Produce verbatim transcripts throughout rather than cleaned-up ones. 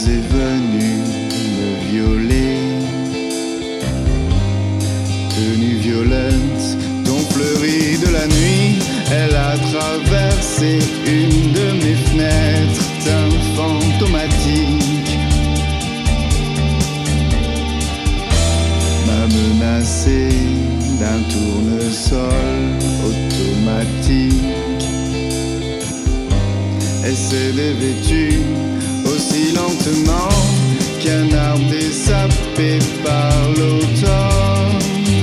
est venue me violer. Tenue violette, ton fleuri de la nuit, elle a traversé une de mes fenêtres, teint fantomatique. M'a menacé d'un tournesol automatique. Elle s'est dévêtue aussi lentement qu'un arbre dessapé par l'automne.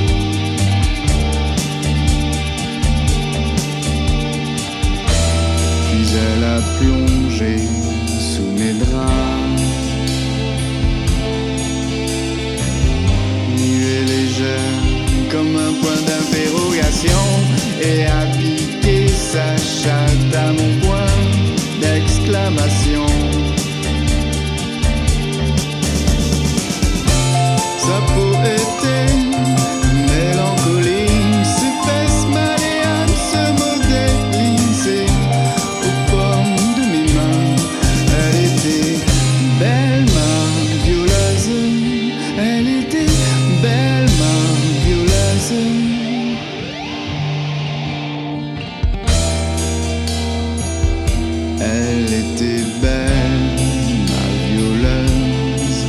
Puis elle a plongé sous mes draps, nue et légère comme un point d'interrogation, et a piqué sa chatte à mon point d'exclamation. Sa peau était mélancolique, ses fesses malléables se modélisaient aux pommes de mes mains. Elle était belle, ma violeuse. Elle était belle, ma violeuse. Elle était belle, ma violeuse.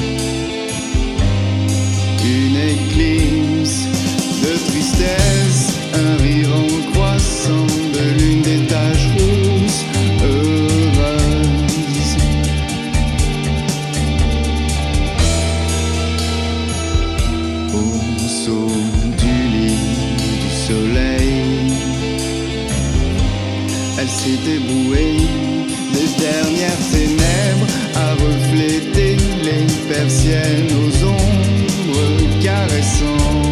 Une éclipse de tristesse, un rire en croissant de l'une des taches rousses heureuses. Au saut du lit du soleil, elle s'est ébrouée des dernières ténèbres à refléter les persiennes aux ombres caressantes.